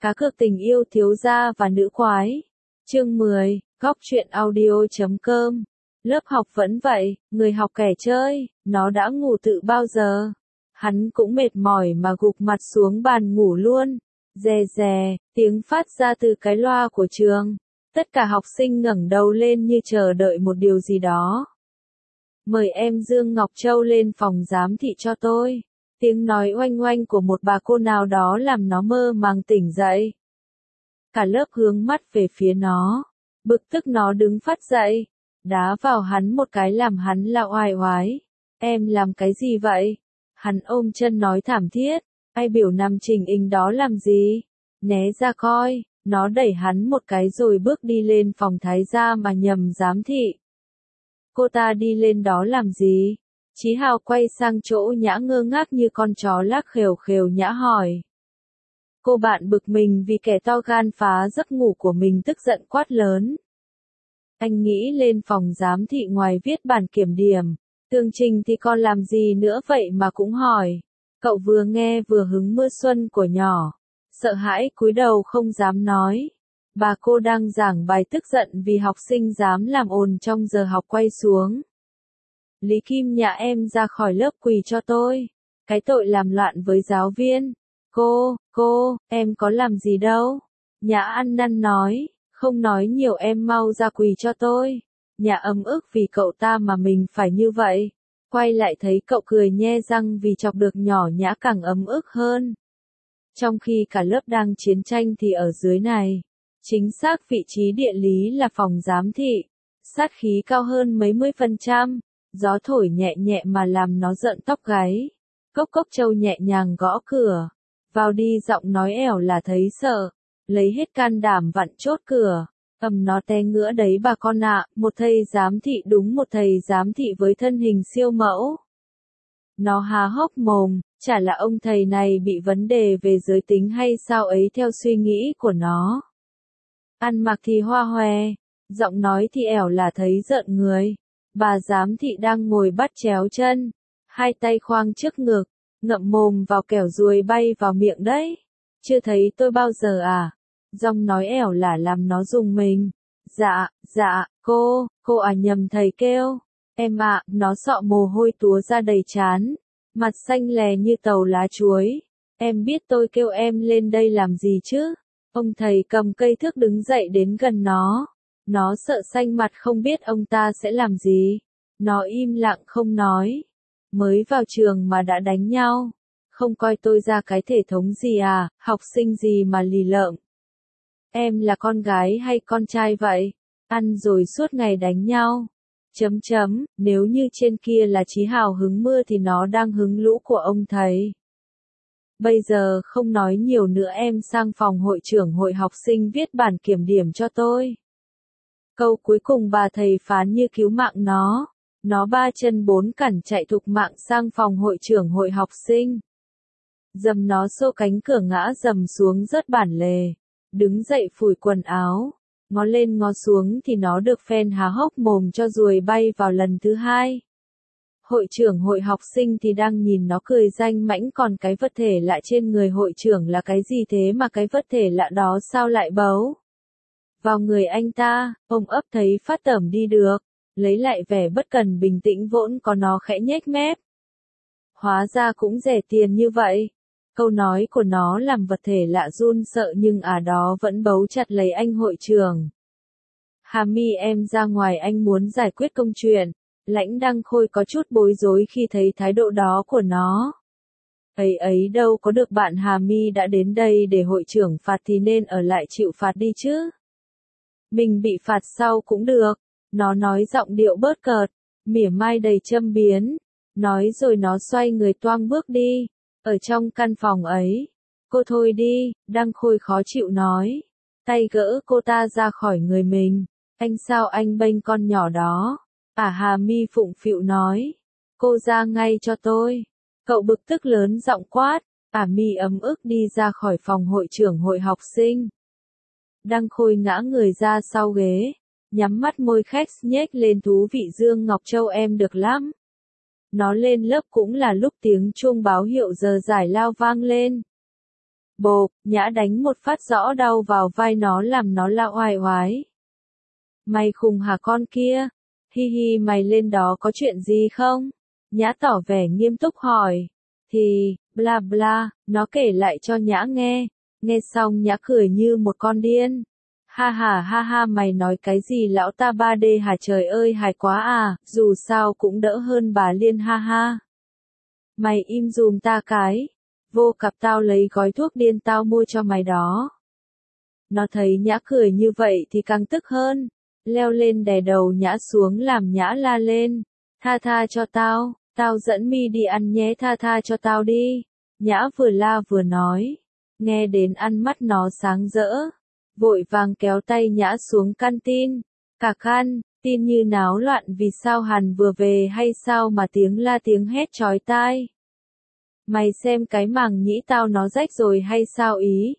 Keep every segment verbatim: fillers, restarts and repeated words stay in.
Cá cược tình yêu thiếu gia và nữ quái. Chương mười, góc truyện audio chấm com. Lớp học vẫn vậy, người học kẻ chơi, nó đã ngủ từ bao giờ. Hắn cũng mệt mỏi mà gục mặt xuống bàn ngủ luôn. Rè rè, tiếng phát ra từ cái loa của trường. Tất cả học sinh ngẩng đầu lên như chờ đợi một điều gì đó. Mời em Dương Ngọc Châu lên phòng giám thị cho tôi. Tiếng nói oanh oanh của một bà cô nào đó làm nó mơ màng tỉnh dậy. Cả lớp hướng mắt về phía nó. Bực tức nó đứng phát dậy. Đá vào hắn một cái làm hắn la oai oái. Em làm cái gì vậy? Hắn ôm chân nói thảm thiết. Ai biểu nằm trình hình đó làm gì? Né ra coi. Nó đẩy hắn một cái rồi bước đi lên phòng thái gia mà nhầm giám thị. Cô ta đi lên đó làm gì? Chí Hào quay sang chỗ Nhã ngơ ngác như con chó lác khều khều. Nhã hỏi. Cô bạn bực mình vì kẻ to gan phá giấc ngủ của mình tức giận quát lớn. Anh nghĩ lên phòng giám thị ngoài viết bản kiểm điểm, tường trình thì còn làm gì nữa vậy mà cũng hỏi. Cậu vừa nghe vừa hứng mưa xuân của nhỏ. Sợ hãi cúi đầu không dám nói. Bà cô đang giảng bài tức giận vì học sinh dám làm ồn trong giờ học quay xuống. Lý Kim Nhã em ra khỏi lớp quỳ cho tôi. Cái tội làm loạn với giáo viên. Cô, cô, em có làm gì đâu. Nhã ăn năn nói, không nói nhiều em mau ra quỳ cho tôi. Nhã ấm ức vì cậu ta mà mình phải như vậy. Quay lại thấy cậu cười nhe răng vì chọc được nhỏ Nhã càng ấm ức hơn. Trong khi cả lớp đang chiến tranh thì ở dưới này, chính xác vị trí địa lý là phòng giám thị. Sát khí cao hơn mấy mươi phần trăm, gió thổi nhẹ nhẹ mà làm nó rợn tóc gáy. Cốc Cốc Châu nhẹ nhàng gõ cửa. Vào đi giọng nói ẻo là thấy sợ. Lấy hết can đảm vặn chốt cửa. Ầm nó té ngữa đấy bà con ạ, một thầy giám thị đúng một thầy giám thị với thân hình siêu mẫu. Nó há hốc mồm, chả là ông thầy này bị vấn đề về giới tính hay sao ấy theo suy nghĩ của nó. Ăn mặc thì hoa hòe, giọng nói thì ẻo là thấy rợn người. Bà giám thị đang ngồi bắt chéo chân, hai tay khoang trước ngực, ngậm mồm vào kẻo ruồi bay vào miệng đấy. Chưa thấy tôi bao giờ à? Giọng nói ẻo là làm nó rùng mình. Dạ, dạ, cô, cô à nhầm thầy kêu. Em ạ, nó xọ mồ hôi túa ra đầy trán. Mặt xanh lè như tàu lá chuối. Em biết tôi kêu em lên đây làm gì chứ? Ông thầy cầm cây thước đứng dậy đến gần nó. Nó sợ xanh mặt không biết ông ta sẽ làm gì. Nó im lặng không nói. Mới vào trường mà đã đánh nhau. Không coi tôi ra cái thể thống gì à, học sinh gì mà lì lợm. Em là con gái hay con trai vậy? Ăn rồi suốt ngày đánh nhau. Chấm chấm, nếu như trên kia là Chí Hào hứng mưa thì nó đang hứng lũ của ông thầy. Bây giờ không nói nhiều nữa em sang phòng hội trưởng hội học sinh viết bản kiểm điểm cho tôi. Câu cuối cùng bà thầy phán như cứu mạng nó. Nó ba chân bốn cẳng chạy thục mạng sang phòng hội trưởng hội học sinh. Dầm nó xô cánh cửa ngã dầm xuống rớt bản lề. Đứng dậy phủi quần áo. Ngó lên ngó xuống thì nó được phen há hốc mồm cho ruồi bay vào lần thứ hai. Hội trưởng hội học sinh thì đang nhìn nó cười danh mãnh, còn cái vật thể lạ trên người hội trưởng là cái gì thế mà cái vật thể lạ đó sao lại bấu vào người anh ta. Ông ấp thấy phát tởm đi được, lấy lại vẻ bất cần bình tĩnh vốn có nó khẽ nhếch mép. Hóa ra cũng rẻ tiền như vậy. Câu nói của nó làm vật thể lạ run sợ nhưng à đó vẫn bấu chặt lấy anh hội trưởng. Hà My em ra ngoài anh muốn giải quyết công chuyện. Lãnh Đăng Khôi có chút bối rối khi thấy thái độ đó của nó. Ấy ấy đâu có được, bạn Hà My đã đến đây để hội trưởng phạt thì nên ở lại chịu phạt đi chứ. Mình bị phạt sau cũng được. Nó nói giọng điệu bớt cợt, mỉa mai đầy châm biếm. Nói rồi nó xoay người toang bước đi. Ở trong căn phòng ấy. Cô thôi đi, Đăng Khôi khó chịu nói. Tay gỡ cô ta ra khỏi người mình. Anh sao anh bênh con nhỏ đó? À Hà My phụng phịu nói. Cô ra ngay cho tôi. Cậu bực tức lớn giọng quát. À My ấm ức đi ra khỏi phòng hội trưởng hội học sinh. Đăng Khôi ngã người ra sau ghế. Nhắm mắt môi khách nhếch lên thú vị. Dương Ngọc Châu em được lắm. Nó lên lớp cũng là lúc tiếng chuông báo hiệu giờ giải lao vang lên. Bộp, Nhã đánh một phát rõ đau vào vai nó làm nó la oai oái. Mày khùng hả con kia? Hi hi, mày lên đó có chuyện gì không? Nhã tỏ vẻ nghiêm túc hỏi. Thì, bla bla, nó kể lại cho Nhã nghe. Nghe xong Nhã cười như một con điên. Ha ha ha ha, mày nói cái gì lão ta ba D hả, trời ơi hài quá à, dù sao cũng đỡ hơn bà Liên, ha ha. Mày im dùm ta cái. Vô cặp tao lấy gói thuốc điên tao mua cho mày đó. Nó thấy Nhã cười như vậy thì càng tức hơn. Leo lên đè đầu Nhã xuống làm Nhã la lên. Tha tha cho tao, tao dẫn mi đi ăn nhé, tha tha cho tao đi. Nhã vừa la vừa nói. Nghe đến ăn mắt nó sáng rỡ. Vội vàng kéo tay Nhã xuống canteen. Cả can, tin như náo loạn vì sao Hàn vừa về hay sao mà tiếng la tiếng hét chói tai. Mày xem cái màng nhĩ tao nó rách rồi hay sao ý?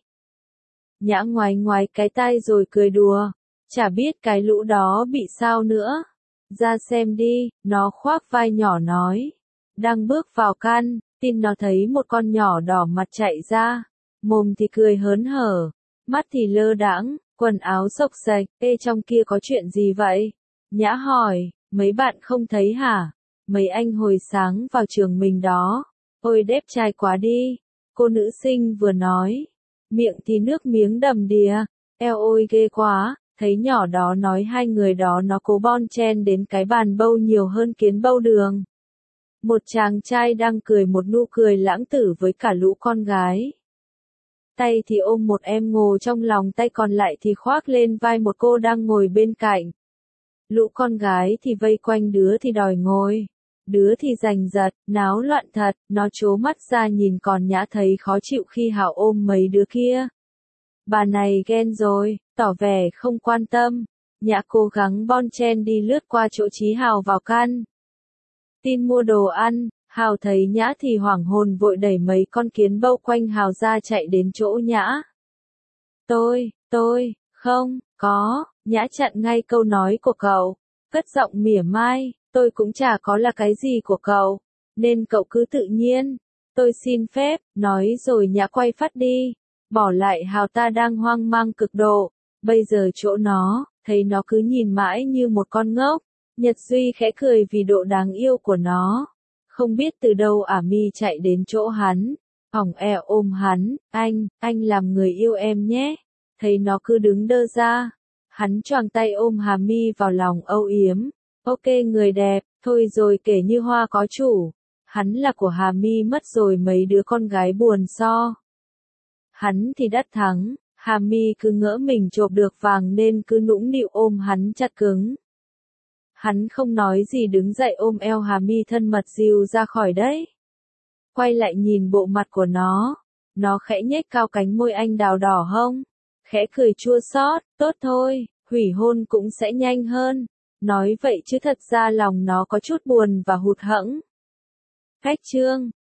Nhã ngoái ngoái cái tai rồi cười đùa. Chả biết cái lũ đó bị sao nữa. Ra xem đi, nó khoác vai nhỏ nói. Đang bước vào can, tin nó thấy một con nhỏ đỏ mặt chạy ra. Mồm thì cười hớn hở, mắt thì lơ đãng, quần áo xộc xệch. Ê, trong kia có chuyện gì vậy? Nhã hỏi, mấy bạn không thấy hả? Mấy anh hồi sáng vào trường mình đó. Ôi đẹp trai quá đi. Cô nữ sinh vừa nói. Miệng thì nước miếng đầm đìa. Eo ôi ghê quá. Thấy nhỏ đó nói hai người đó nó cố bon chen đến cái bàn bâu nhiều hơn kiến bâu đường. Một chàng trai đang cười một nụ cười lãng tử với cả lũ con gái. Tay thì ôm một em ngồi trong lòng, tay còn lại thì khoác lên vai một cô đang ngồi bên cạnh. Lũ con gái thì vây quanh, đứa thì đòi ngồi, đứa thì giành giật, náo loạn thật. Nó trố mắt ra nhìn, còn Nhã thấy khó chịu khi Hào ôm mấy đứa kia. Bà này ghen rồi, tỏ vẻ không quan tâm. Nhã cố gắng bon chen đi lướt qua chỗ Chí Hào vào can tin mua đồ ăn. Hào thấy Nhã thì hoảng hồn vội đẩy mấy con kiến bâu quanh Hào ra chạy đến chỗ Nhã. Tôi, tôi, không, có. Nhã chặn ngay câu nói của cậu, cất giọng mỉa mai. Tôi cũng chả có là cái gì của cậu, nên cậu cứ tự nhiên. Tôi xin phép, nói rồi Nhã quay phát đi. Bỏ lại Hào ta đang hoang mang cực độ. Bây giờ chỗ nó, thấy nó cứ nhìn mãi như một con ngốc. Nhật Duy khẽ cười vì độ đáng yêu của nó. Không biết từ đâu Ả Mi chạy đến chỗ hắn. Hỏng eo ôm hắn. Anh, anh làm người yêu em nhé. Thấy nó cứ đứng đơ ra. Hắn choàng tay ôm Hà Mi vào lòng âu yếm. Ok người đẹp, thôi rồi kể như hoa có chủ. Hắn là của Hà Mi mất rồi mấy đứa con gái buồn so. Hắn thì đắt thắng. Hà Mi cứ ngỡ mình chộp được vàng nên cứ nũng nịu ôm hắn chặt cứng. Hắn không nói gì đứng dậy ôm eo Hà Mi thân mật dìu ra khỏi đấy. Quay lại nhìn bộ mặt của nó. Nó khẽ nhếch cao cánh môi anh đào đỏ hông. Khẽ cười chua xót, tốt thôi, hủy hôn cũng sẽ nhanh hơn. Nói vậy chứ thật ra lòng nó có chút buồn và hụt hẫng. Cách chương